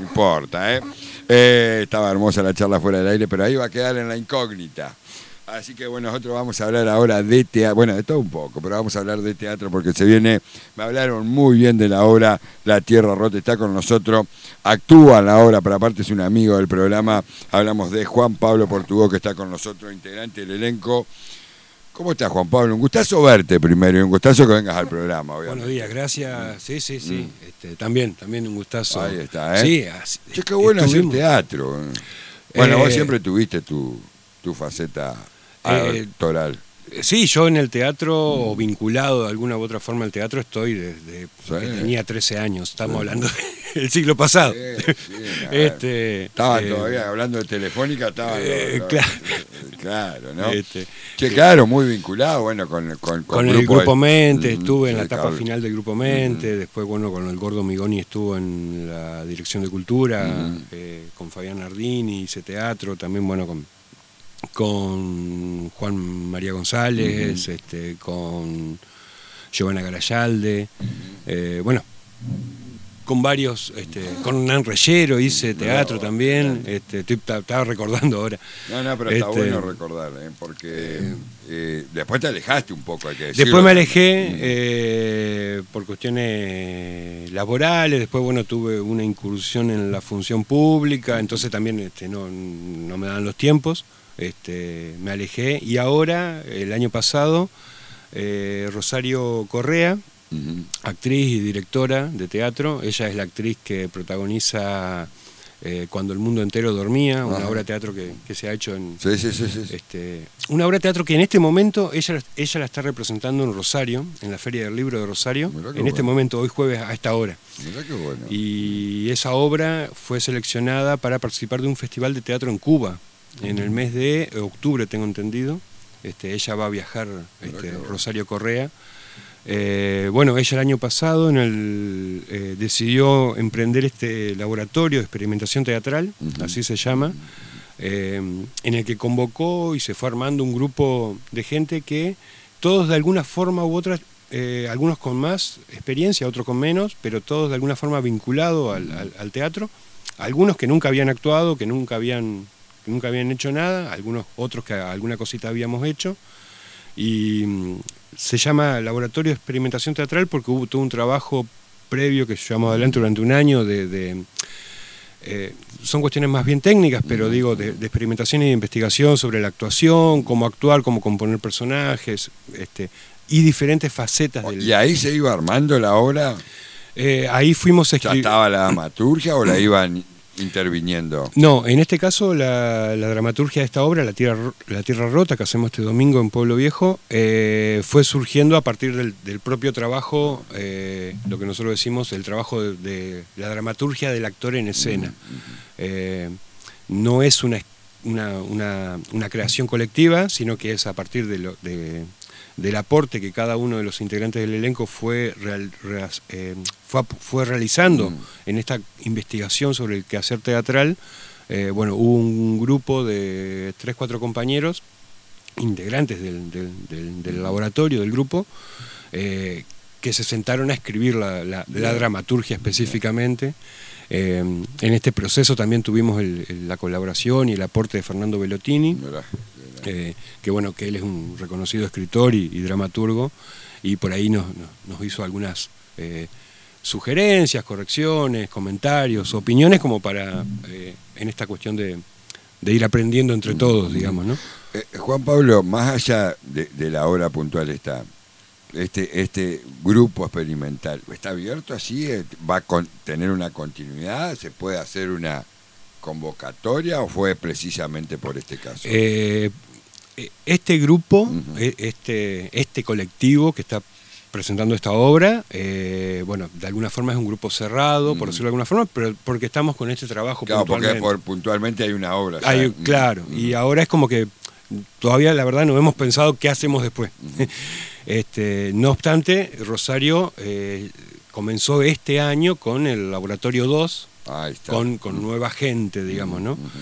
importa, ¿eh? Estaba hermosa la charla fuera del aire, pero ahí va a quedar en la incógnita. Así que bueno, nosotros vamos a hablar ahora de teatro, bueno, de todo un poco, pero vamos a hablar de teatro porque se viene, me hablaron muy bien de la obra La Tierra Rota, está con nosotros, actúa en la obra, pero aparte es un amigo del programa, hablamos de Juan Pablo Portugó, que está con nosotros, integrante del elenco. ¿Cómo estás, Juan Pablo? Un gustazo verte primero y un gustazo que vengas al programa, obviamente. Buenos días, gracias. Sí. También un gustazo. Ahí está, ¿eh? Sí, así, che, qué bueno hacer teatro. Bueno, vos siempre tuviste tu faceta actoral. Sí, yo en el teatro, o vinculado de alguna u otra forma al teatro, estoy desde que tenía 13 años. Estamos hablando del siglo pasado. Estaba todavía hablando de Telefónica, estaba... claro, ¿no? Claro, muy vinculado, bueno, con el Grupo Mente, estuve en la etapa final del Grupo Mente, después, bueno, con el Gordo Migoni estuvo en la Dirección de Cultura, con Fabián Nardini, hice teatro, también, bueno, con Juan María González, con Giovanna Garayalde, bueno, con varios, con Hernán Reyero hice teatro también, estaba recordando ahora. No, pero está bueno recordar, porque después te alejaste un poco, hay que decirlo. Después me alejé por cuestiones laborales, después, bueno, tuve una incursión en la función pública, entonces también no me dan los tiempos. Me alejé y ahora, el año pasado, Rosario Correa, actriz y directora de teatro, ella es la actriz que protagoniza Cuando el mundo entero dormía, una obra de teatro que se ha hecho en... una obra de teatro que en este momento ella la está representando en Rosario, en la Feria del Libro de Rosario, en este momento, hoy jueves, a esta hora. Mirá qué bueno. Y esa obra fue seleccionada para participar de un festival de teatro en Cuba. En el mes de octubre, tengo entendido, ella va a viajar, Rosario Correa. Bueno, ella el año pasado decidió emprender este laboratorio de experimentación teatral, así se llama, en el que convocó y se fue armando un grupo de gente que todos de alguna forma u otra, algunos con más experiencia, otros con menos, pero todos de alguna forma vinculados al teatro, algunos que nunca habían actuado, que nunca habían hecho nada, algunos otros que alguna cosita habíamos hecho, y se llama Laboratorio de Experimentación Teatral porque hubo todo un trabajo previo que llevamos adelante durante un año son cuestiones más bien técnicas, pero digo, de experimentación y de investigación sobre la actuación, cómo actuar, cómo componer personajes, y diferentes facetas del... ¿Y ahí se iba armando la obra? Ahí fuimos a escribir... ¿Ya estaba la dramaturgia o la iban interviniendo? No, en este caso la dramaturgia de esta obra, La Tierra Rota, que hacemos este domingo en Pueblo Viejo, fue surgiendo a partir del propio trabajo, lo que nosotros decimos, el trabajo de la dramaturgia del actor en escena. No es una creación colectiva, sino que es a partir del aporte que cada uno de los integrantes del elenco fue realizando en esta investigación sobre el quehacer teatral. Bueno, hubo un grupo de 3-4 compañeros, integrantes del laboratorio, del grupo, que se sentaron a escribir la dramaturgia específicamente. En este proceso también tuvimos la colaboración y el aporte de Fernando Bellotini, que bueno, que él es un reconocido escritor y dramaturgo, y por ahí nos hizo algunas sugerencias, correcciones, comentarios, opiniones, como para en esta cuestión de ir aprendiendo entre todos, digamos, ¿no? Juan Pablo, más allá de la obra puntual este grupo experimental, ¿está abierto así? ¿Va a tener una continuidad? ¿Se puede hacer una convocatoria o fue precisamente por este caso? Este grupo, este colectivo que está presentando esta obra, bueno, de alguna forma es un grupo cerrado, por decirlo de alguna forma, pero porque estamos con este trabajo puntualmente. Porque puntualmente hay una obra. Claro, y ahora es como que todavía la verdad no hemos pensado qué hacemos después. No obstante, Rosario comenzó este año con el Laboratorio 2, con nueva gente, digamos, ¿no?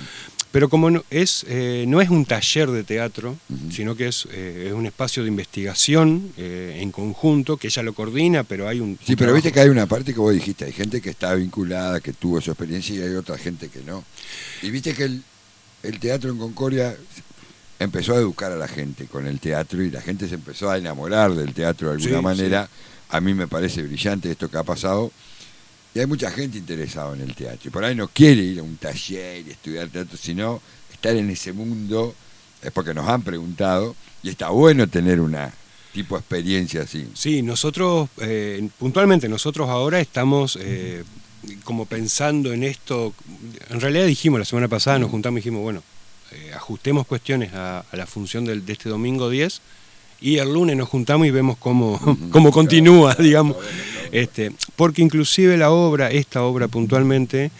Pero como no es un taller de teatro, sino que es un espacio de investigación en conjunto, que ella lo coordina, pero hay un... Sí, pero viste que hay una parte que vos dijiste, hay gente que está vinculada, que tuvo su experiencia, y hay otra gente que no. Y viste que el teatro en Concordia empezó a educar a la gente con el teatro, y la gente se empezó a enamorar del teatro de alguna manera. Sí. A mí me parece brillante esto que ha pasado. Y hay mucha gente interesada en el teatro. Y por ahí no quiere ir a un taller y estudiar teatro, sino estar en ese mundo, es porque nos han preguntado, y está bueno tener una tipo de experiencia así. Sí, nosotros, puntualmente, nosotros ahora estamos como pensando en esto. En realidad dijimos la semana pasada, nos juntamos y dijimos, bueno, ajustemos cuestiones a la función de este domingo 10, y el lunes nos juntamos y vemos cómo continúa, digamos. Porque inclusive esta obra puntualmente,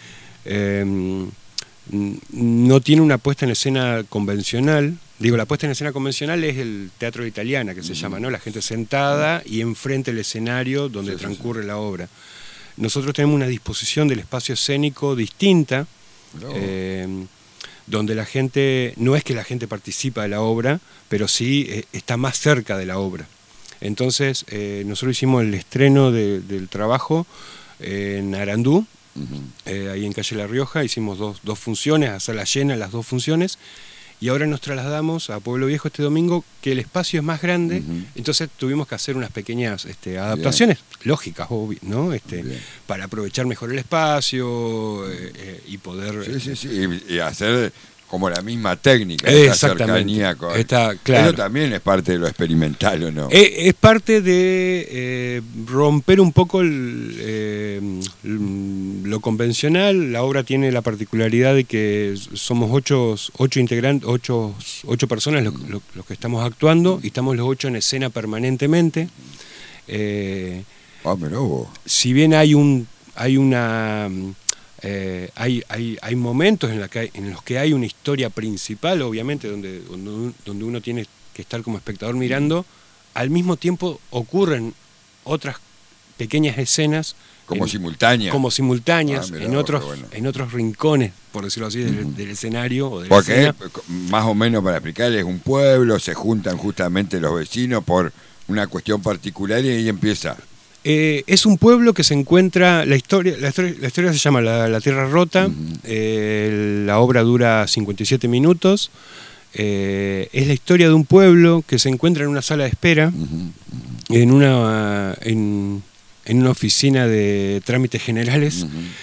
no tiene una puesta en escena convencional. Digo, la puesta en escena convencional es el teatro de Italiana, que se llama, ¿no? La gente sentada y enfrente el escenario donde transcurre la obra. Nosotros tenemos una disposición del espacio escénico distinta, donde la gente, no es que la gente participa de la obra, pero sí está más cerca de la obra. Entonces, nosotros hicimos el estreno del trabajo en Arandú, ahí en Calle La Rioja, hicimos dos funciones, a sala llena las 2 funciones, y ahora nos trasladamos a Pueblo Viejo este domingo, que el espacio es más grande, entonces tuvimos que hacer unas pequeñas adaptaciones, lógicas, obvio, ¿no? Para aprovechar mejor el espacio y poder... Sí, y hacer como la misma técnica, esta cercanía con... Claro. Eso también es parte de lo experimental, ¿o no? Es parte de romper un poco lo convencional. La obra tiene la particularidad de que somos 8 integrantes, 8 personas los que estamos actuando, y estamos los 8 en escena permanentemente. Si bien hay momentos en los que hay una historia principal, obviamente, donde uno tiene que estar como espectador mirando, al mismo tiempo ocurren otras pequeñas escenas simultáneas en otros rincones, por decirlo así, del escenario o de la Porque escena. Más o menos, para explicar, es un pueblo, se juntan justamente los vecinos por una cuestión particular, y ahí empieza. Es un pueblo que se encuentra, la historia se llama La Tierra Rota, la obra dura 57 minutos, es la historia de un pueblo que se encuentra en una sala de espera, en una oficina de trámites generales,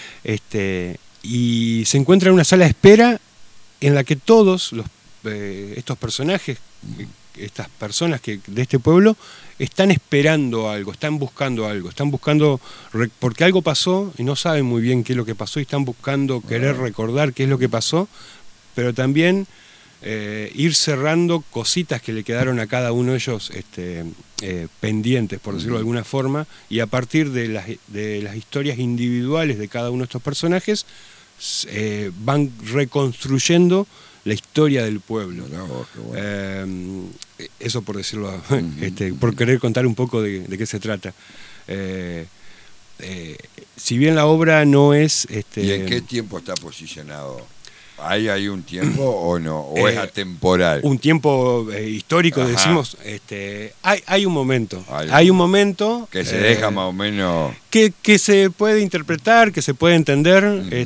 y se encuentra en una sala de espera en la que todos estos personajes, estas personas de este pueblo, están esperando algo, están buscando porque algo pasó y no saben muy bien qué es lo que pasó, y están buscando querer recordar qué es lo que pasó, pero también ir cerrando cositas que le quedaron a cada uno de ellos pendientes, por decirlo de alguna forma, y a partir de las historias individuales de cada uno de estos personajes van reconstruyendo la historia del pueblo. Eso por decirlo, por querer contar un poco de qué se trata. Si bien la obra no es... ¿Y en qué tiempo está posicionado? ¿Hay un tiempo o no? ¿O es atemporal? Un tiempo histórico, decimos. Hay un momento. Hay un momento... Que se deja más o menos... Que se puede interpretar, que se puede entender.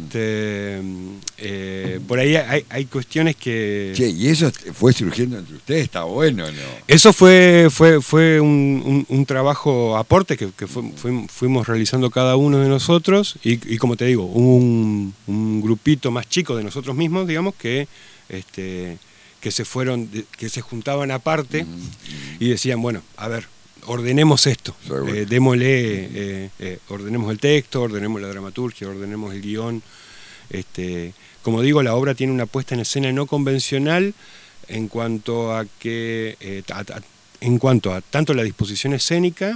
Por ahí hay cuestiones que... Che, ¿y eso fue surgiendo entre ustedes? ¿Está bueno o no? Eso fue un trabajo aporte que fuimos realizando cada uno de nosotros, y como te digo, un grupito más chico de nosotros mismos, digamos, que se juntaban aparte y decían, bueno, a ver, ordenemos esto, ordenemos el texto, ordenemos la dramaturgia, ordenemos el guión. Como digo, la obra tiene una puesta en escena no convencional en cuanto a tanto la disposición escénica,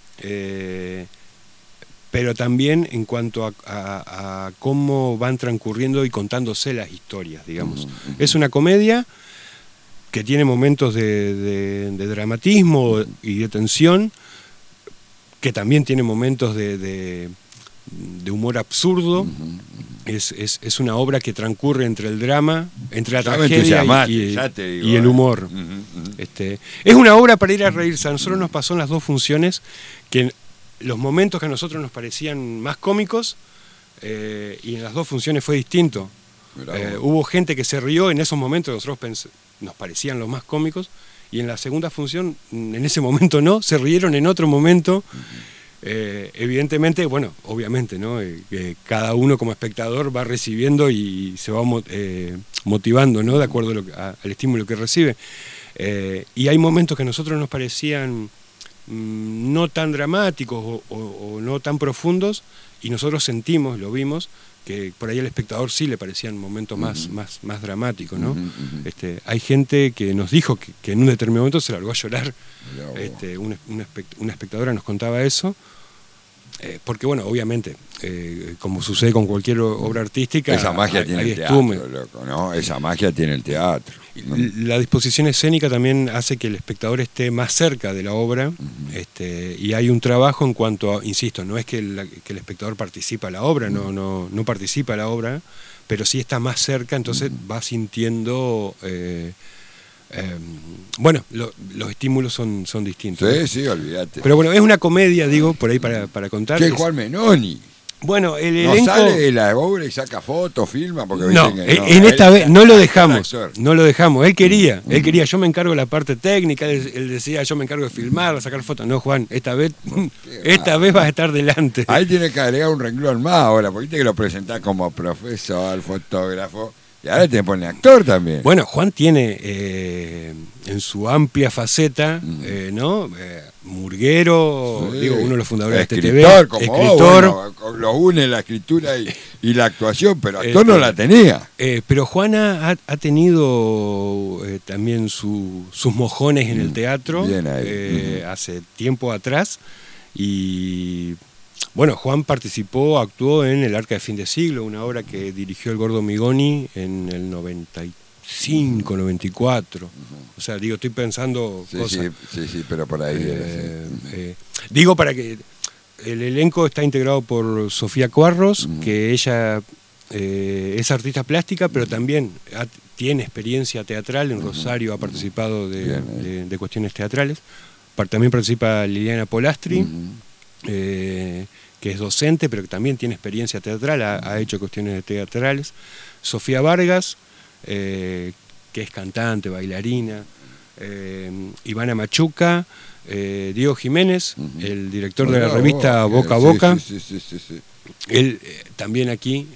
pero también en cuanto a cómo van transcurriendo y contándose las historias, digamos. Es una comedia que tiene momentos de dramatismo y de tensión, que también tiene momentos de de humor absurdo. Es una obra que transcurre entre el drama, entre la tragedia y el humor. Es una obra para ir a reírse. A nosotros nos pasó en las dos funciones que los momentos que a nosotros nos parecían más cómicos, y en las dos funciones fue distinto. Hubo gente que se rió en esos momentos que nosotros nos parecían los más cómicos, y en la segunda función, en ese momento no, se rieron en otro momento. Evidentemente, bueno, obviamente, ¿no? Cada uno como espectador va recibiendo y se va motivando, ¿no? De acuerdo al estímulo que recibe. Y hay momentos que a nosotros nos parecían no tan dramáticos o no tan profundos, y nosotros sentimos, lo vimos, que por ahí al espectador sí le parecían momentos más dramáticos, ¿no? Hay gente que nos dijo que en un determinado momento se largó a llorar. Una espectadora nos contaba eso, porque bueno, obviamente, como sucede con cualquier obra artística, esa magia tiene el teatro, loco, ¿no? Esa magia tiene el teatro, ¿no? La disposición escénica también hace que el espectador esté más cerca de la obra, y hay un trabajo en cuanto a, insisto, no es que el espectador participa en la obra, no participa en la obra, pero sí está más cerca, entonces va sintiendo... bueno, los estímulos son distintos. Sí, olvídate. Pero bueno, es una comedia, digo, por ahí para contar. ¿Qué Juan Menoni? Bueno, el no elenco... sale de la obra y saca fotos, filma, porque no, en esta vez no lo dejamos. Él quería, yo me encargo de la parte técnica, él decía, yo me encargo de filmar, de sacar fotos. No, Juan, esta vez vas a estar delante. Ahí tiene que agregar un renglón más ahora, porque viste que lo presentás como profesor, fotógrafo. Y ahora te pone actor también. Bueno, Juan tiene en su amplia faceta, ¿no? Murguero, sí, uno de los fundadores de TTV, escritor. Bueno, lo une la escritura y la actuación, pero actor no la tenía. Pero Juan ha tenido también sus mojones en el teatro, hace tiempo atrás, y... Bueno, Juan actuó en El Arca de Fin de Siglo, una obra que dirigió el Gordo Migoni en el 95, 94. O sea, estoy pensando cosas. Sí, pero por ahí. Digo para que... El elenco está integrado por Sofía Cuarros, que ella es artista plástica, pero también tiene experiencia teatral. En Rosario ha participado de cuestiones teatrales. También participa Liliana Polastri, que es docente, pero que también tiene experiencia teatral, ha hecho cuestiones teatrales. Sofía Vargas, que es cantante, bailarina. Ivana Machuca, Diego Jiménez, el director de la revista Boca a Boca. Sí. Él también aquí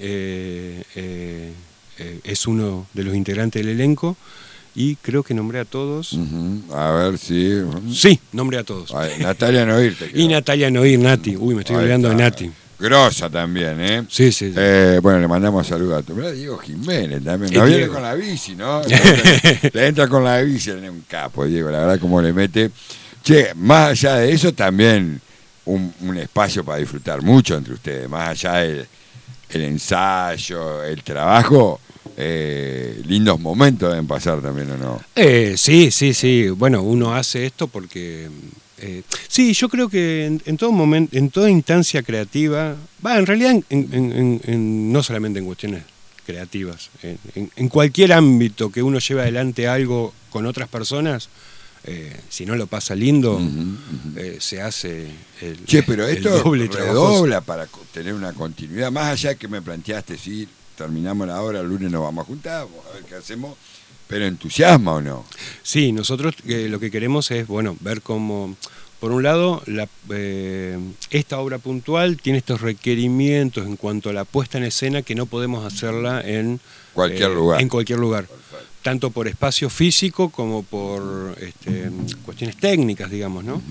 es uno de los integrantes del elenco. Y creo que nombré a todos. A ver si... Sí, nombré a todos. Natalia Noir. Y Natalia Noir, Nati. Uy, me estoy olvidando de Nati. Grosa también, ¿eh? Sí. Bueno, le mandamos saludos a tu... Mirá, Diego Jiménez también. No viene con la bici, ¿no? Le entra con la bici, es un capo, Diego. La verdad, como le mete... Che, más allá de eso, también un espacio para disfrutar mucho entre ustedes. Más allá del ensayo, el trabajo... lindos momentos deben pasar también, ¿o no? Sí. Bueno, uno hace esto porque... sí, yo creo que en todo momento, en toda instancia creativa, en realidad no solamente en cuestiones creativas, en cualquier ámbito que uno lleve adelante algo con otras personas, si no lo pasa lindo, se hace pero esto redobla para tener una continuidad, más allá que me planteaste, sí, terminamos la hora, el lunes nos vamos a juntar, vamos a ver qué hacemos, pero ¿entusiasma o no? Sí, nosotros lo que queremos es, ver cómo, por un lado, esta obra puntual tiene estos requerimientos en cuanto a la puesta en escena que no podemos hacerla en cualquier lugar. En cualquier lugar. Perfecto. Tanto por espacio físico como por cuestiones técnicas, digamos, ¿no?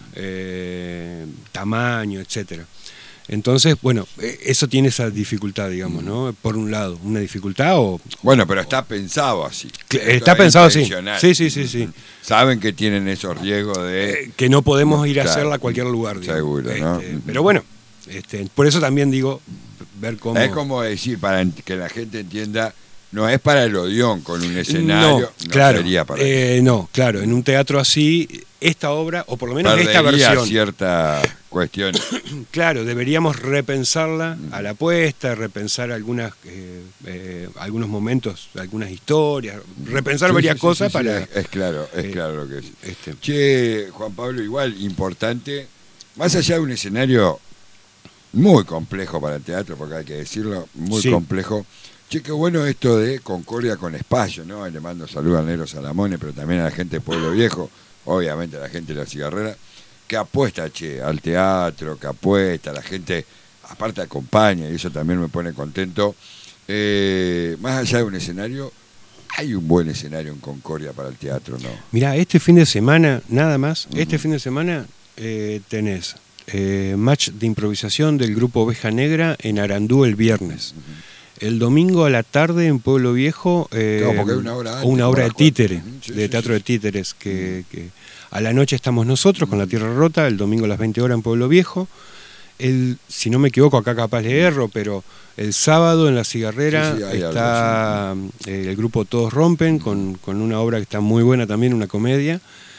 Tamaño, etcétera. Entonces, eso tiene esa dificultad, digamos, ¿no? Por un lado, una dificultad o... Bueno, pero está pensado así. Está pensado así. Sí. Saben que tienen esos riesgos de... que no podemos ir a hacerla a cualquier lugar, digamos. Seguro, ¿no? Pero bueno, por eso también digo, ver cómo... Es como decir, para que la gente entienda, no es para el Odeón con un escenario, no, claro, sería para no, claro, en un teatro así, esta obra, o por lo menos esta perdería versión, cierta cuestión. claro, deberíamos repensarla a la puesta, repensar algunos momentos, algunas historias, repensar varias cosas para... Es claro lo que es. Che, Juan Pablo, igual, importante, más allá de un escenario muy complejo para el teatro, porque hay que decirlo, muy complejo. Che, qué bueno esto de Concordia con espacio, ¿no? Le mando saludos al Negro Salamone, pero también a la gente de Pueblo Viejo, obviamente a la gente de La Cigarrera, que apuesta, che, al teatro, que apuesta, la gente, aparte acompaña, y eso también me pone contento. Más allá de un escenario, hay un buen escenario en Concordia para el teatro, ¿no? Mirá, este fin de semana, nada más, este fin de semana tenés match de improvisación del grupo Oveja Negra en Arandú el viernes. El domingo a la tarde en Pueblo Viejo, claro, porque hay una obra de títere, de teatro de títeres, que a la noche estamos nosotros con La Tierra Rota, el domingo a las 20 horas en Pueblo Viejo. Si no me equivoco, acá capaz le erro, pero el sábado en La Cigarrera está el grupo Todos Rompen, con una obra que está muy buena también, una comedia.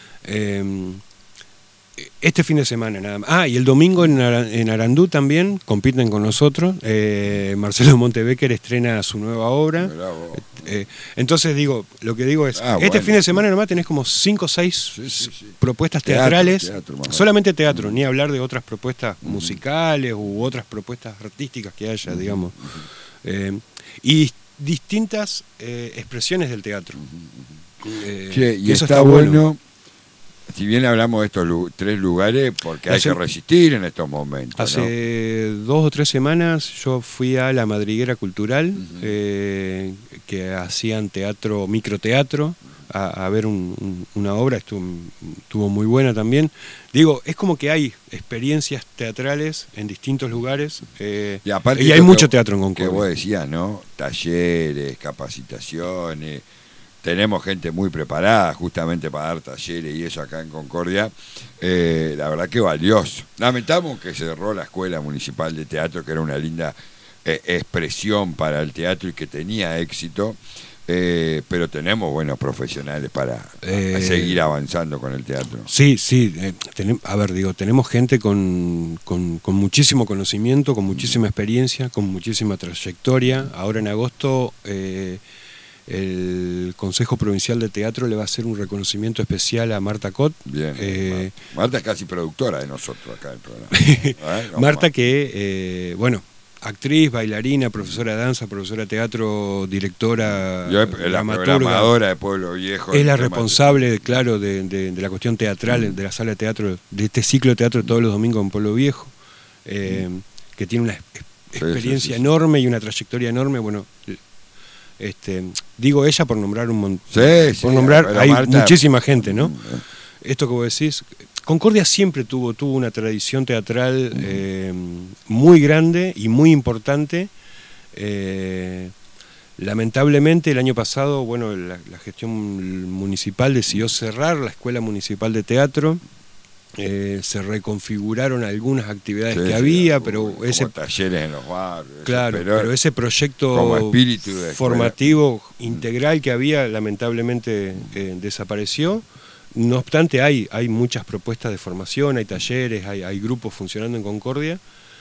Este fin de semana nada más. Y el domingo en Arandú también compiten con nosotros. Marcelo Montebecker estrena su nueva obra. Entonces lo que digo es, fin de semana nomás tenés como 5 o 6 propuestas teatrales, solamente teatro, ni hablar de otras propuestas musicales u otras propuestas artísticas que haya, digamos. Y distintas expresiones del teatro. Y eso está bueno. Si bien hablamos de estos 3 lugares, porque hay que resistir en estos momentos. Hace 2 o 3 semanas yo fui a la Madriguera Cultural, que hacían teatro, microteatro, a ver una obra, estuvo muy buena también. Digo, es como que hay experiencias teatrales en distintos lugares, y hay mucho teatro en Concordia. Que vos decías, ¿no? Talleres, capacitaciones. Tenemos gente muy preparada justamente para dar talleres y eso acá en Concordia. La verdad que valioso. Lamentamos que cerró la Escuela Municipal de Teatro, que era una linda expresión para el teatro y que tenía éxito. Pero tenemos buenos profesionales para seguir avanzando con el teatro. Sí. Tenemos gente con muchísimo conocimiento, con muchísima experiencia, con muchísima trayectoria. Ahora en agosto... el Consejo Provincial de Teatro le va a hacer un reconocimiento especial a Marta Cot. Bien. Marta es casi productora de nosotros acá en el programa. Marta que, actriz, bailarina, profesora de danza, profesora de teatro, directora, la programadora de Pueblo Viejo. Es la responsable, claro, de la cuestión teatral, de la sala de teatro, de este ciclo de teatro de todos los domingos en Pueblo Viejo, que tiene una experiencia enorme y una trayectoria enorme. Digo ella por nombrar un montón. Hay Marta, muchísima gente, ¿no? Esto que vos decís, Concordia siempre tuvo una tradición teatral muy grande y muy importante. Lamentablemente el año pasado, la gestión municipal decidió cerrar la Escuela Municipal de Teatro. Se reconfiguraron algunas actividades que había, pero ese talleres en los barrios, pero ese proyecto como espíritu de formativo integral que había lamentablemente desapareció. No obstante, hay muchas propuestas de formación, hay talleres, hay grupos funcionando en Concordia,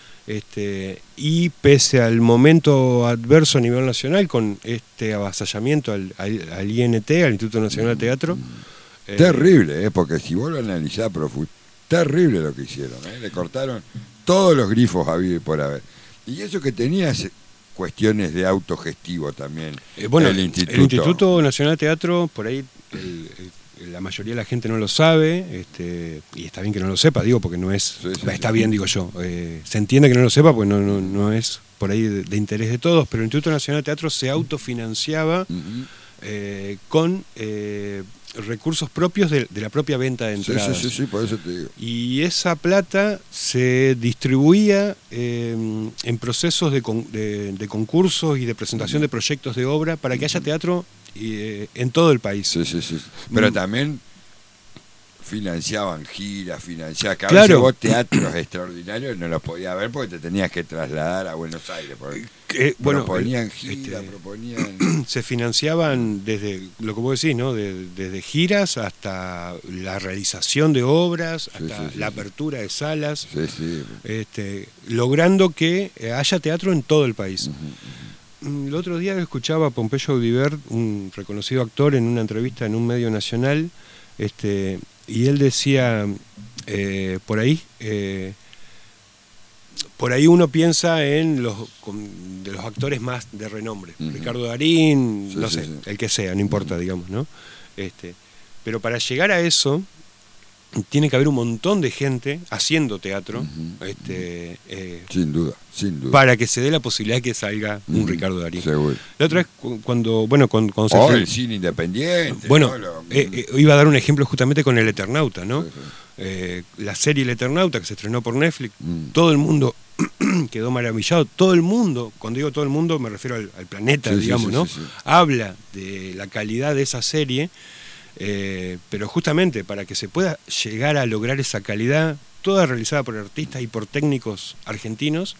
y pese al momento adverso a nivel nacional con este avasallamiento al INT, al Instituto Nacional de Teatro, terrible, porque si vos lo analizás terrible lo que hicieron, le cortaron todos los grifos habidos y por haber. Y eso que tenía cuestiones de autogestivo también. El Instituto Nacional de Teatro, por ahí la mayoría de la gente no lo sabe, y está bien que no lo sepa, digo, porque no es... está bien, digo yo. Se entiende que no lo sepa, porque no es por ahí de interés de todos, pero el Instituto Nacional de Teatro se autofinanciaba con... recursos propios de la propia venta de entradas. Sí, por eso te digo. Y esa plata se distribuía en procesos de concursos y de presentación de proyectos de obra para que haya teatro en todo el país. Sí. Pero también financiaban giras, que a veces vos teatros extraordinarios no los podías ver porque te tenías que trasladar a Buenos Aires. Proponían giras, proponían... se financiaban desde, lo que vos decís, ¿no? Desde giras hasta la realización de obras, hasta la apertura de salas, logrando que haya teatro en todo el país. El otro día escuchaba a Pompeyo Audibert, un reconocido actor, en una entrevista en un medio nacional, y él decía, por ahí uno piensa en de los actores más de renombre, Ricardo Darín, no sé, el que sea, no importa, digamos, ¿no? Pero para llegar a eso tiene que haber un montón de gente haciendo teatro, sin duda. Para que se dé la posibilidad de que salga un Ricardo Darín. Seguro. La otra vez, cuando se o el cine independiente. Bueno, iba a dar un ejemplo justamente con El Eternauta, ¿no? La serie El Eternauta, que se estrenó por Netflix, todo el mundo quedó maravillado. Todo el mundo, cuando digo todo el mundo me refiero al planeta, digamos, ¿no? Habla de la calidad de esa serie, pero justamente para que se pueda llegar a lograr esa calidad, toda realizada por artistas y por técnicos argentinos,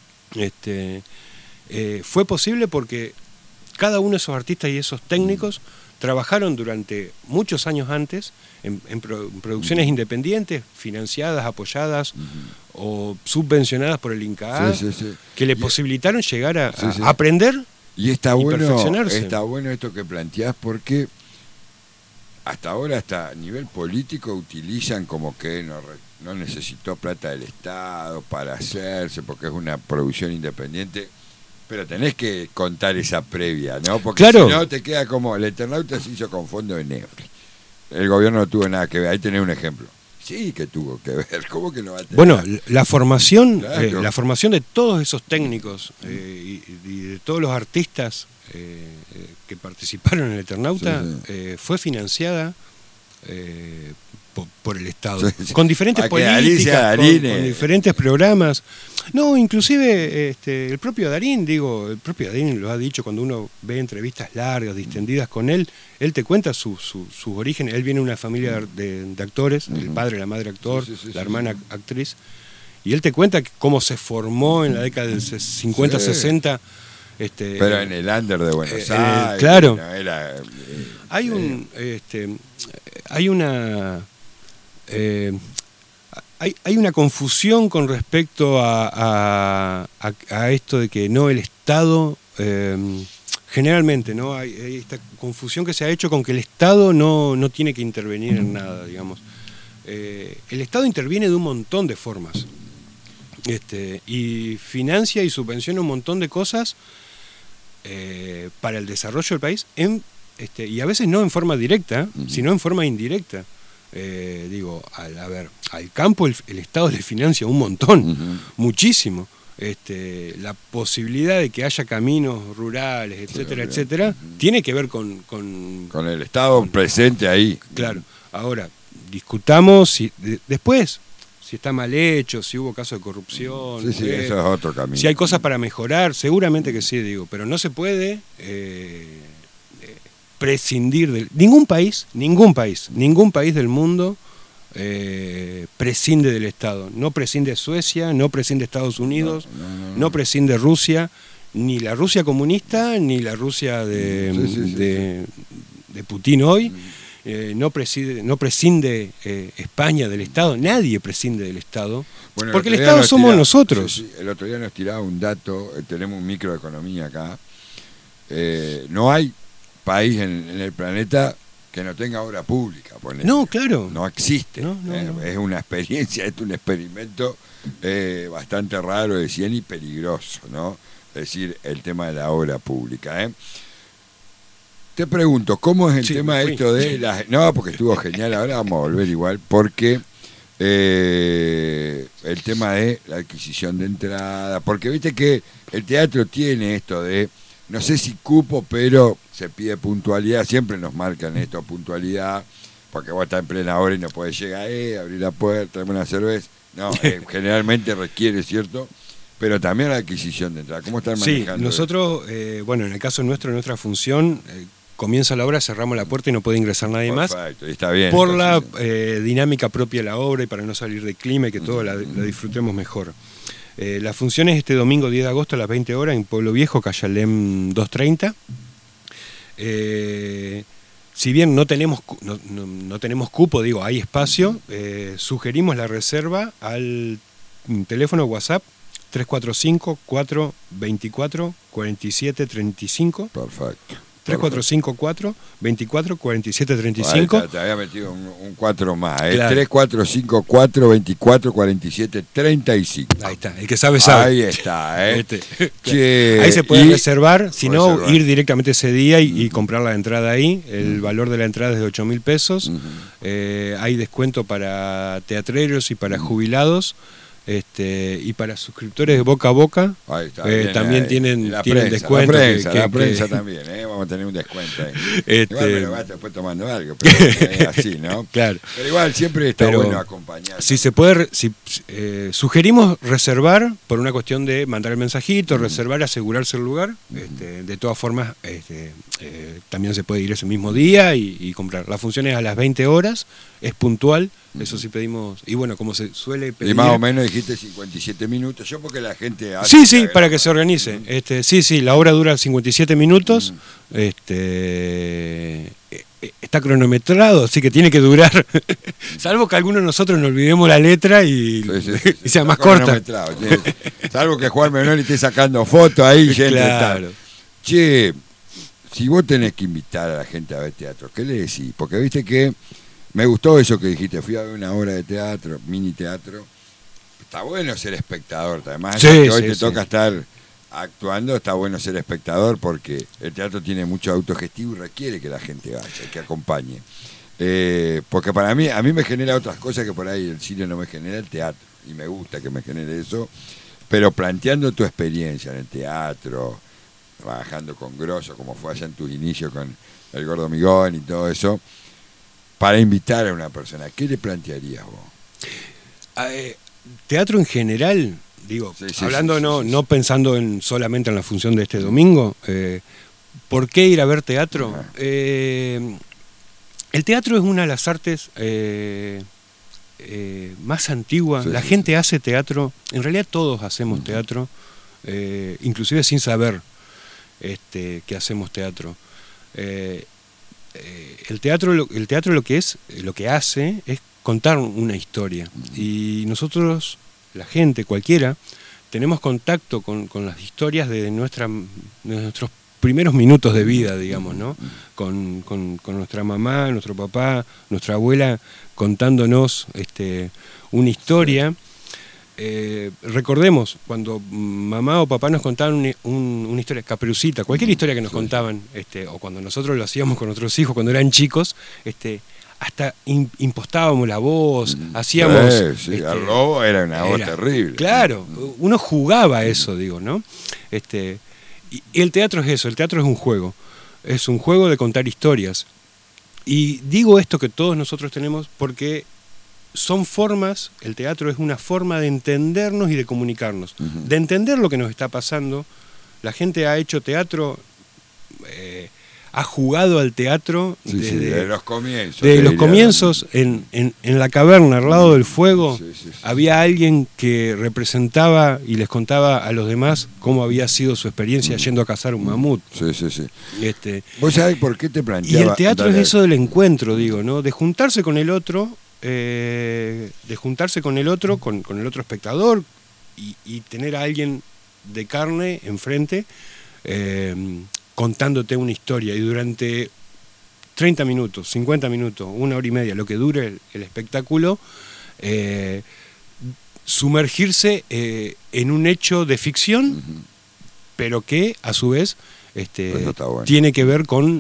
fue posible porque cada uno de esos artistas y esos técnicos trabajaron durante muchos años antes en producciones independientes, financiadas, apoyadas o subvencionadas por el INCAA, que le posibilitaron llegar a aprender y perfeccionarse. Está bueno esto que planteás, porque hasta ahora, hasta a nivel político, utilizan como que no necesitó plata del Estado para hacerse, porque es una producción independiente. Pero tenés que contar esa previa, ¿no? Porque si no te queda como El Eternauta se hizo con fondo de Netflix. El gobierno no tuvo nada que ver. Ahí tenés un ejemplo. Sí que tuvo que ver. ¿Cómo que no va a tener? Bueno, la formación de todos esos técnicos y de todos los artistas que participaron en El Eternauta fue financiada por el Estado, con diferentes políticas, con diferentes programas. No, inclusive el propio Darín lo ha dicho cuando uno ve entrevistas largas, distendidas con él te cuenta sus orígenes. Él viene de una familia de actores, el padre, la madre actor, la hermana actriz, y él te cuenta cómo se formó en la década del 50, 60. Pero en el under de Buenos Aires. Claro. Hay una confusión con respecto a esto de que no el Estado, generalmente, ¿no? Hay esta confusión que se ha hecho con que el Estado no tiene que intervenir en nada, digamos. El Estado interviene de un montón de formas, y financia y subvenciona un montón de cosas para el desarrollo del país, y a veces no en forma directa, sino en forma indirecta. Al campo el Estado le financia un montón, muchísimo. La posibilidad de que haya caminos rurales, etcétera, etcétera, tiene que ver con el Estado presente ahí. Claro. Ahora, discutamos después si está mal hecho, si hubo casos de corrupción. Eso es otro camino. Si hay cosas para mejorar, seguramente que sí, pero no se puede prescindir de ningún país del mundo prescinde del Estado. No prescinde Suecia, no prescinde Estados Unidos, no prescinde Rusia, ni la Rusia comunista, ni la Rusia de Putin hoy. No prescinde España del Estado. Nadie prescinde del Estado, porque el Estado somos nosotros. El otro día nos tiraba un dato, tenemos un microeconomía acá. No hay país en el planeta que no tenga obra pública. No, claro. No existe. No. Es una experiencia, es un experimento bastante raro, decían, y peligroso, ¿no? Es decir, el tema de la obra pública. Te pregunto, ¿cómo es el tema esto de las... No, porque estuvo genial, ahora vamos a volver igual, porque el tema de la adquisición de entrada, porque viste que el teatro tiene esto de, no sé si cupo, pero se pide puntualidad, siempre nos marcan esto, puntualidad, porque vos estás en plena hora y no podés llegar, abrir la puerta, traerme una cerveza. No, generalmente requiere, ¿cierto? Pero también la adquisición de entrada. ¿Cómo están manejando? Sí, nosotros, en el caso nuestro, en nuestra función, comienza la obra, cerramos la puerta y no puede ingresar nadie más. Perfecto, está bien. Por la dinámica propia de la obra y para no salir de clima y que todos la disfrutemos mejor. La función es este domingo 10 de agosto a las 20 horas en Pueblo Viejo, calle Alem 230. Si bien no tenemos cupo, digo, hay espacio, sugerimos la reserva al teléfono WhatsApp 345-424-4735. Perfecto. 345-424-4735. Te había metido un 4 más. Claro. 345-424-4735. Ahí está, el que sabe, sabe. Ahí está, Che, ahí se puede reservar, si no, reservar. ir directamente ese día y comprar la entrada ahí. El valor de la entrada es de 8.000 pesos. Hay descuento para teatreros y para jubilados. Y para suscriptores de Boca a Boca también tienen descuento. La prensa también, vamos a tener un descuento ahí. Igual me lo vas después tomando algo, pero es así, ¿no? Claro. Pero igual siempre está bueno acompañar. Si se puede, sugerimos reservar por una cuestión de mandar el mensajito, reservar, asegurarse el lugar. De todas formas, también se puede ir ese mismo día y comprar. La función es a las 20 horas, es puntual. Eso sí pedimos, y bueno, como se suele pedir... Y más o menos dijiste 57 minutos, yo porque la gente hace... Sí, para que se organice. Sí, la obra dura 57 minutos, está cronometrado, así que tiene que durar, salvo que alguno de nosotros nos olvidemos la letra y sea más corta. Salvo que Juan Menor esté sacando fotos ahí, gente. Claro. Che, si vos tenés que invitar a la gente a ver teatro, ¿qué le decís? Porque viste que... Me gustó eso que dijiste, fui a ver una obra de teatro, mini teatro. Está bueno ser espectador, además que hoy te toca estar actuando, está bueno ser espectador porque el teatro tiene mucho autogestivo y requiere que la gente vaya, que acompañe. Porque para mí, a mí me genera otras cosas que por ahí el cine no me genera, el teatro, y me gusta que me genere eso, pero planteando tu experiencia en el teatro, trabajando con Grosso, como fue allá en tus inicios con el Gordo Migón y todo eso, para invitar a una persona, ¿qué le plantearías vos? Teatro en general, digo, hablando no pensando solamente en la función de este domingo, ¿por qué ir a ver teatro? El teatro es una de las artes más antiguas. La gente hace teatro, en realidad todos hacemos teatro, inclusive sin saber que hacemos teatro. El teatro lo que hace es contar una historia, y nosotros, la gente, cualquiera, tenemos contacto con las historias de nuestros primeros minutos de vida, digamos, ¿no? Con nuestra mamá, nuestro papá, nuestra abuela contándonos una historia. Recordemos cuando mamá o papá nos contaban una historia, Caperucita, cualquier historia que nos contaban, o cuando nosotros lo hacíamos con nuestros hijos cuando eran chicos, hasta impostábamos la voz, hacíamos... el robo era una voz terrible. Claro, uno jugaba a eso, digo, ¿no? Y el teatro es eso, el teatro es un juego de contar historias. Y digo esto que todos nosotros tenemos porque son formas, el teatro es una forma de entendernos y de comunicarnos, de entender lo que nos está pasando. La gente ha hecho teatro, ha jugado al teatro desde los comienzos. De los comienzos, en la caverna, al lado del fuego, había alguien que representaba y les contaba a los demás cómo había sido su experiencia yendo a cazar un mamut. ¿Vos sabés por qué te planteaba? Y el teatro es eso del encuentro, digo, ¿no? De juntarse con el otro, con el otro espectador y tener a alguien de carne enfrente contándote una historia, y durante 30 minutos, 50 minutos, 1 hora y media, lo que dure el espectáculo, sumergirse en un hecho de ficción, pero que a su vez tiene que ver con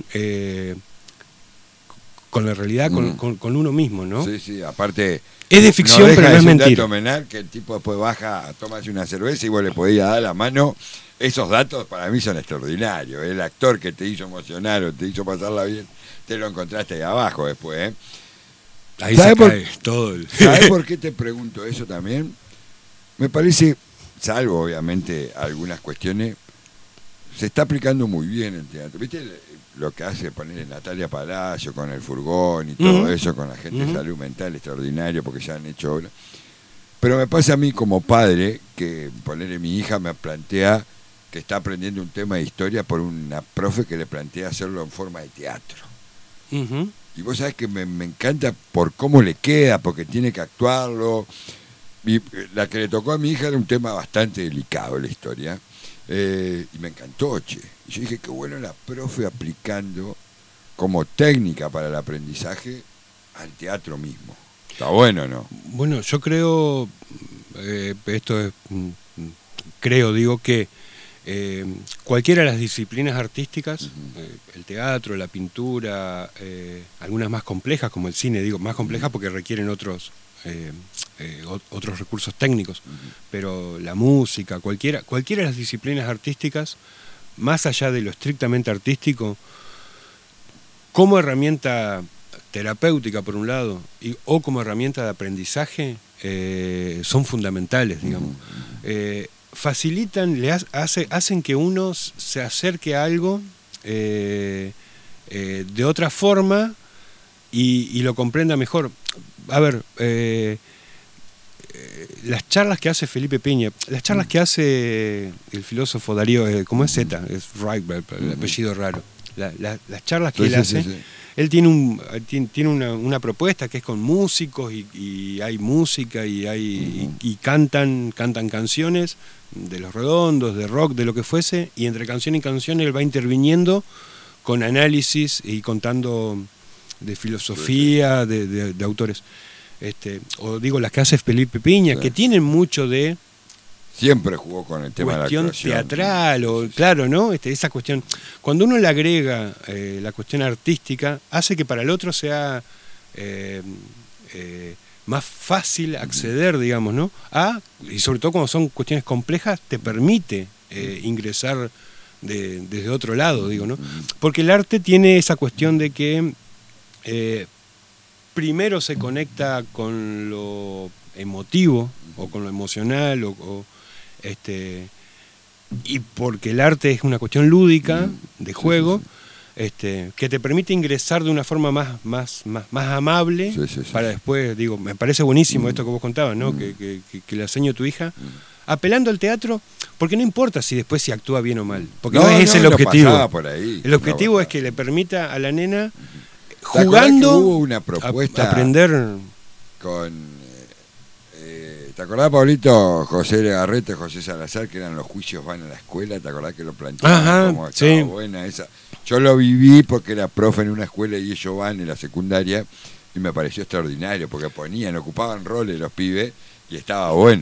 la realidad, con uno mismo, ¿no? Sí, aparte... Es de ficción, pero no es mentira. Un dato menor, que el tipo después baja a tomarse una cerveza y vos le podías dar la mano. Esos datos para mí son extraordinarios. El actor que te hizo emocionar o te hizo pasarla bien, te lo encontraste ahí abajo después, Ahí se cae todo. ¿Sabés por qué te pregunto eso también? Me parece, salvo obviamente algunas cuestiones, se está aplicando muy bien el teatro. ¿Viste lo que hace poner Natalia Palacio con el furgón y todo eso, con la gente de salud mental, extraordinario, porque ya han hecho obras? Pero me pasa a mí como padre, que ponerle mi hija me plantea que está aprendiendo un tema de historia por una profe que le plantea hacerlo en forma de teatro. Ujú. Y vos sabés que me encanta por cómo le queda, porque tiene que actuarlo. Y la que le tocó a mi hija era un tema bastante delicado, la historia. Y me encantó, che. Y yo dije, qué bueno la profe aplicando como técnica para el aprendizaje al teatro mismo. Está bueno, ¿no? Bueno, yo creo, esto es, creo, digo que cualquiera de las disciplinas artísticas, el teatro, la pintura, algunas más complejas como el cine, digo más complejas porque requieren otros recursos técnicos, pero la música, cualquiera de las disciplinas artísticas, más allá de lo estrictamente artístico, como herramienta terapéutica por un lado o como herramienta de aprendizaje, son fundamentales, digamos. Facilitan, hacen que uno se acerque a algo de otra forma y lo comprenda mejor. A ver, las charlas que hace Felipe Piña, las charlas que hace el filósofo Darío, ¿cómo es Z? Es Reichberg, el apellido raro. Las charlas que él hace, él tiene una propuesta que es con músicos y hay música y cantan canciones de Los Redondos, de rock, de lo que fuese, y entre canción y canción él va interviniendo con análisis y contando de filosofía, de autores. O digo, las que hace Felipe Piña, que tienen mucho de... Siempre jugó con el tema de la cuestión teatral, claro, ¿no? Esa cuestión. Cuando uno le agrega la cuestión artística, hace que para el otro sea más fácil acceder, digamos, ¿no? Y sobre todo cuando son cuestiones complejas, te permite ingresar desde otro lado, digo, ¿no? Porque el arte tiene esa cuestión de que primero se conecta con lo emotivo o con lo emocional y porque el arte es una cuestión lúdica de juego, que te permite ingresar de una forma más amable para después, digo, me parece buenísimo esto que vos contabas, ¿no? Que le enseño a tu hija apelando al teatro, porque no importa si después si actúa bien o mal, porque no es ese el objetivo. Por ahí, el objetivo es que le permita a la nena jugando hubo una propuesta aprender con ¿te acordás, Pablito? José Legarreta y José Salazar, que eran Los juicios van a la escuela? ¿Te acordás que lo planteaban? Como estaba buena esa. Yo lo viví porque era profe en una escuela y ellos van en la secundaria y me pareció extraordinario porque ocupaban roles los pibes y estaba bueno.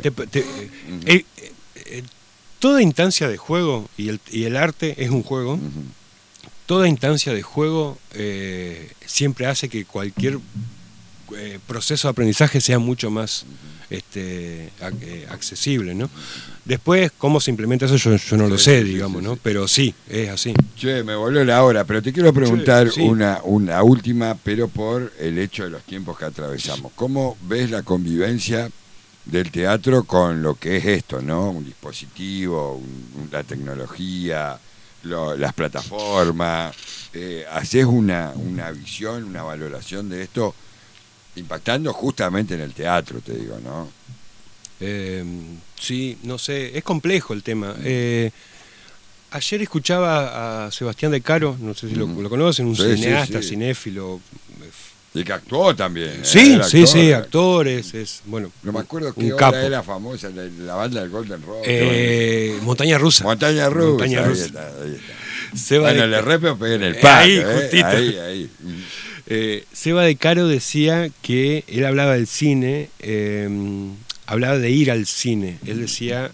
Toda instancia de juego, y el arte es un juego, toda instancia de juego siempre hace que cualquier proceso de aprendizaje sea mucho más accesible, ¿no? Después, cómo se implementa eso, yo no lo sé, digamos, ¿no? Pero sí, es así. Che, me volvió la hora, pero te quiero preguntar una última, pero por el hecho de los tiempos que atravesamos. ¿Cómo ves la convivencia del teatro con lo que es esto, ¿no? Un dispositivo, la tecnología, las plataformas. ¿Hacés una visión, una valoración de esto impactando justamente en el teatro, te digo, ¿no? Sí, no sé, es complejo el tema. Ayer escuchaba a Sebastián De Caro, no sé si lo conocen, un cineasta, cinéfilo. Y que actuó también. Sí, actores, bueno. No me acuerdo qué obra era famosa, la banda del Golden Road. Montaña Rusa. Montaña Rusa. Ahí está. Bueno, le repeo pegué en el pack. Ahí, justito. Ahí. Seba De Caro decía que él hablaba del cine, hablaba de ir al cine. Él decía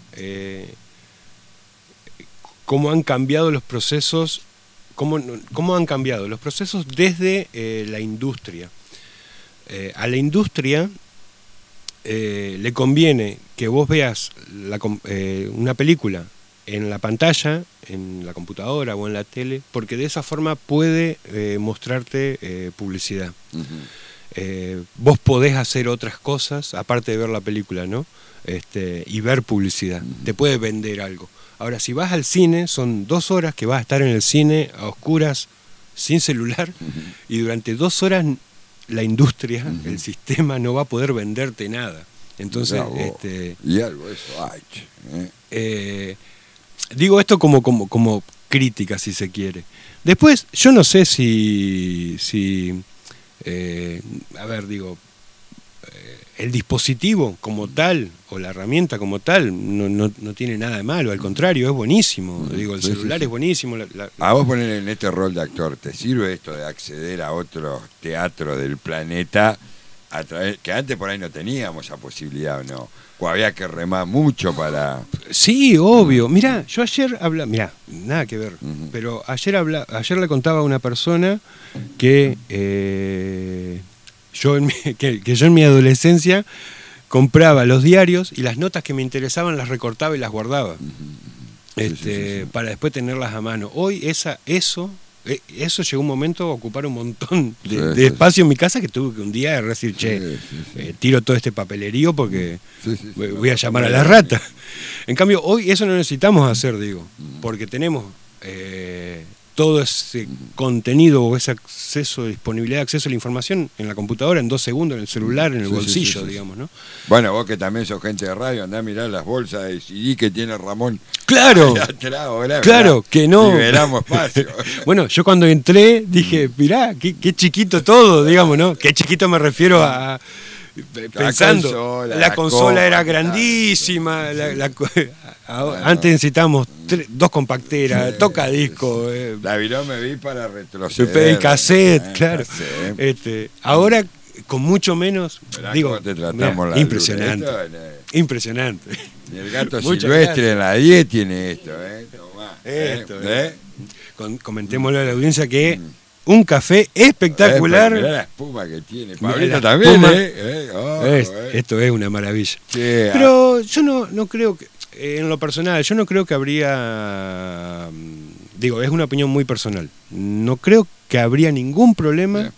cómo han cambiado los procesos, cómo han cambiado los procesos desde la industria. A la industria le conviene que vos veas una película en la pantalla, en la computadora o en la tele, porque de esa forma puede mostrarte publicidad. Vos podés hacer otras cosas, aparte de ver la película, ¿no? Y ver publicidad. Te puede vender algo. Ahora, si vas al cine, son 2 horas que vas a estar en el cine a oscuras, sin celular, y durante 2 horas la industria, el sistema, no va a poder venderte nada. Entonces, y algo eso hay. Digo esto como crítica, si se quiere. Después, yo no sé si a ver, digo, el dispositivo como tal, o la herramienta como tal, no tiene nada de malo, al contrario, es buenísimo. Digo, el celular es buenísimo. A vos poner en este rol de actor, ¿te sirve esto de acceder a otro teatro del planeta a través, que antes por ahí no teníamos esa posibilidad, ¿no? O había que remar mucho para... Sí, obvio. Mirá, yo ayer mirá, nada que ver, pero ayer le contaba a una persona que yo en mi adolescencia compraba los diarios y las notas que me interesaban las recortaba y las guardaba. Sí. Para después tenerlas a mano. Hoy eso llegó un momento a ocupar un montón de espacio en mi casa, que tuve que un día decir, tiro todo este papelerío porque voy a llamar a la rata. En cambio, hoy eso no necesitamos hacer, digo, porque tenemos todo ese contenido o ese acceso, disponibilidad de acceso a la información en la computadora en 2 segundos, en el celular, en el bolsillo, digamos, ¿no? Bueno, vos que también sos gente de radio, andá a mirar las bolsas de CD que tiene Ramón. ¡Claro! Atrás, claro, que no. Liberamos espacio. Bueno, yo cuando entré dije, mirá, qué chiquito todo, digamos, ¿no? Qué chiquito me refiero a... Pensando, la consola era grandísima, antes necesitábamos 2 compacteras, tocadisco, la viró me vi para retroceder, el cassette, claro. Ahora con mucho menos, digo, te tratamos impresionante, impresionante. Y el gato silvestre en la 10 tiene esto, Comentémosle a la audiencia que un café espectacular. Mirá la espuma que tiene. Pablito también, Esto es una maravilla. Sí, pero yo no creo que, en lo personal, yo no creo que habría, digo, es una opinión muy personal, no creo que habría ningún problema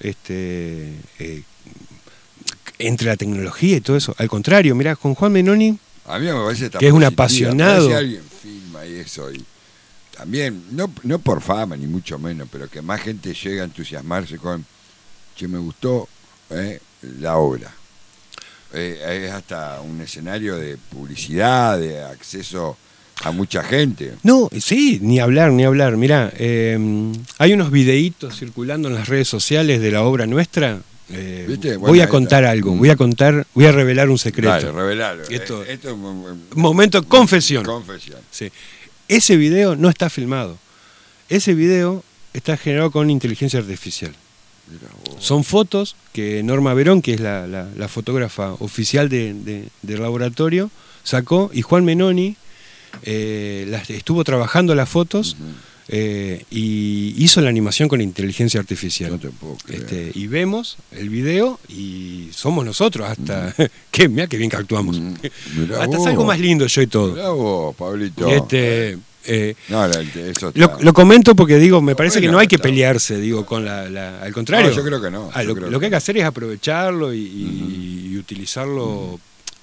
entre la tecnología y todo eso. Al contrario, mirá, con Juan Menoni, a mí me parece que es un apasionado. Si alguien filma y eso, y también, no por fama ni mucho menos, pero que más gente llega a entusiasmarse con, che, me gustó la obra. Es hasta un escenario de publicidad, de acceso a mucha gente. No, sí, ni hablar. Mirá, hay unos videitos circulando en las redes sociales de la obra nuestra. Voy a contar algo, voy a revelar un secreto. Dale, revelalo. Esto es un momento de confesión. Sí. Ese video no está filmado. Ese video está generado con inteligencia artificial. Son fotos que Norma Verón, que es la fotógrafa oficial del laboratorio, sacó, y Juan Menoni estuvo trabajando las fotos y hizo la animación con inteligencia artificial. No te puedo creer. Y vemos el video y somos nosotros hasta... Mirá qué bien que actuamos. Hasta salgo más lindo yo y todo. Mirá vos, Pablito. Eso lo comento porque digo, me parece que no hay que pelearse, digo, con al contrario. No, yo creo que no. Lo que hay que hacer es aprovecharlo y utilizarlo.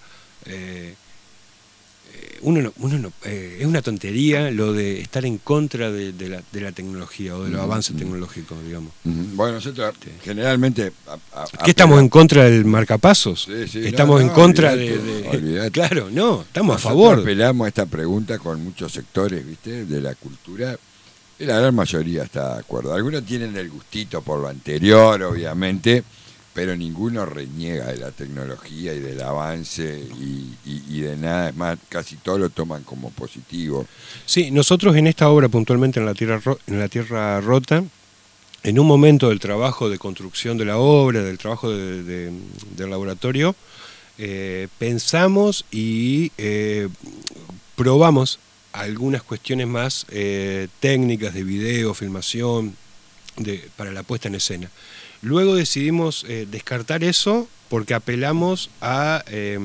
Es una tontería lo de estar en contra de la tecnología o de los avances tecnológicos, digamos. Bueno, nosotros generalmente... ¿Qué estamos en contra del marcapasos? Sí, estamos en contra olvidate. Claro, no, estamos a favor. Apelamos a esta pregunta con muchos sectores, ¿viste?, de la cultura, y la gran mayoría está de acuerdo. Algunos tienen el gustito por lo anterior, obviamente, pero ninguno reniega de la tecnología y del avance y de nada. Es más, casi todo lo toman como positivo. Sí, nosotros en esta obra, puntualmente en la Tierra Rota, en un momento del trabajo de construcción de la obra, del trabajo del laboratorio, pensamos y probamos algunas cuestiones más técnicas de video, filmación, para la puesta en escena. Luego decidimos descartar eso porque apelamos al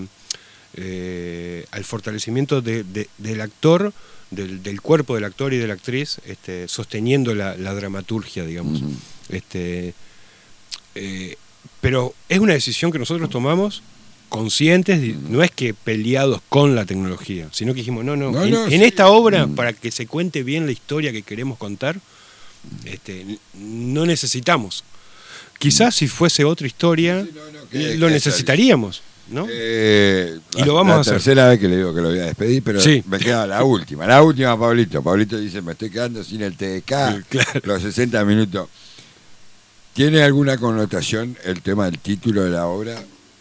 fortalecimiento del actor, del cuerpo del actor y de la actriz, sosteniendo la dramaturgia, digamos. Pero es una decisión que nosotros tomamos conscientes, no es que peleados con la tecnología, sino que dijimos, en esta obra, para que se cuente bien la historia que queremos contar, no necesitamos Quizás si fuese otra historia, Sí, no, lo necesitaríamos, ¿no? Y lo vamos a hacer. La tercera vez que le digo que lo voy a despedir, pero Sí. me queda la última. La última, Pablito. Pablito dice, me estoy quedando sin el TDK, Claro. los 60 minutos. ¿Tiene alguna connotación el tema del título de la obra?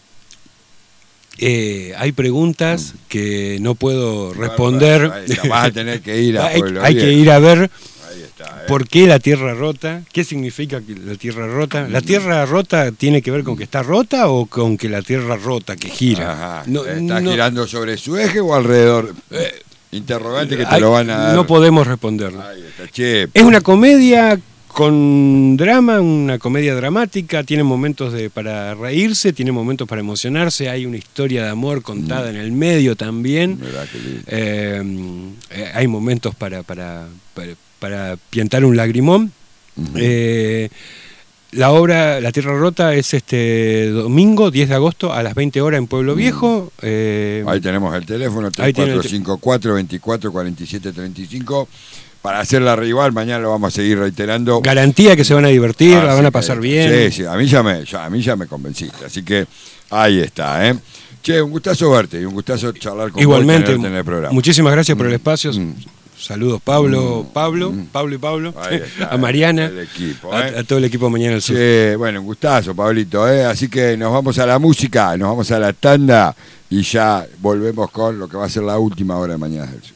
Hay preguntas que no puedo responder. Ahí está, vas a tener que ir a Pueblo hay que Viejo. ir a ver Ahí está, por qué la Tierra rota, qué significa la Tierra rota. ¿La Tierra rota tiene que ver con que está rota o con que la Tierra rota, que gira? Ajá. ¿Está girando sobre su eje o alrededor? Interrogante que te lo van a dar. No podemos responderlo. Ahí está, che. Es una comedia con drama, una comedia dramática, tiene momentos para reírse, tiene momentos para emocionarse, hay una historia de amor contada en el medio también. Mirá qué lindo. Hay momentos para piantar un lagrimón. La obra La Tierra Rota es este domingo 10 de agosto a las 20 horas en Pueblo Viejo. Ahí tenemos el teléfono, ahí tiene 3454-244735. Para hacerla rival, mañana lo vamos a seguir reiterando. Garantía que se van a divertir, la van a Así pasar que, bien. Sí, a mí ya me convenciste. Así que ahí está, ¿eh? Che, un gustazo verte y un gustazo charlar con Igualmente, vos y tenerte en el programa. muchísimas gracias por el espacio. Saludos Pablo y Pablo, Ahí está, a Mariana, el equipo, a todo el equipo Mañana al Sur. Che, bueno, un gustazo, Pablito, ¿eh? Así que nos vamos a la música, nos vamos a la tanda y ya volvemos con lo que va a ser la última hora de Mañana del Sur.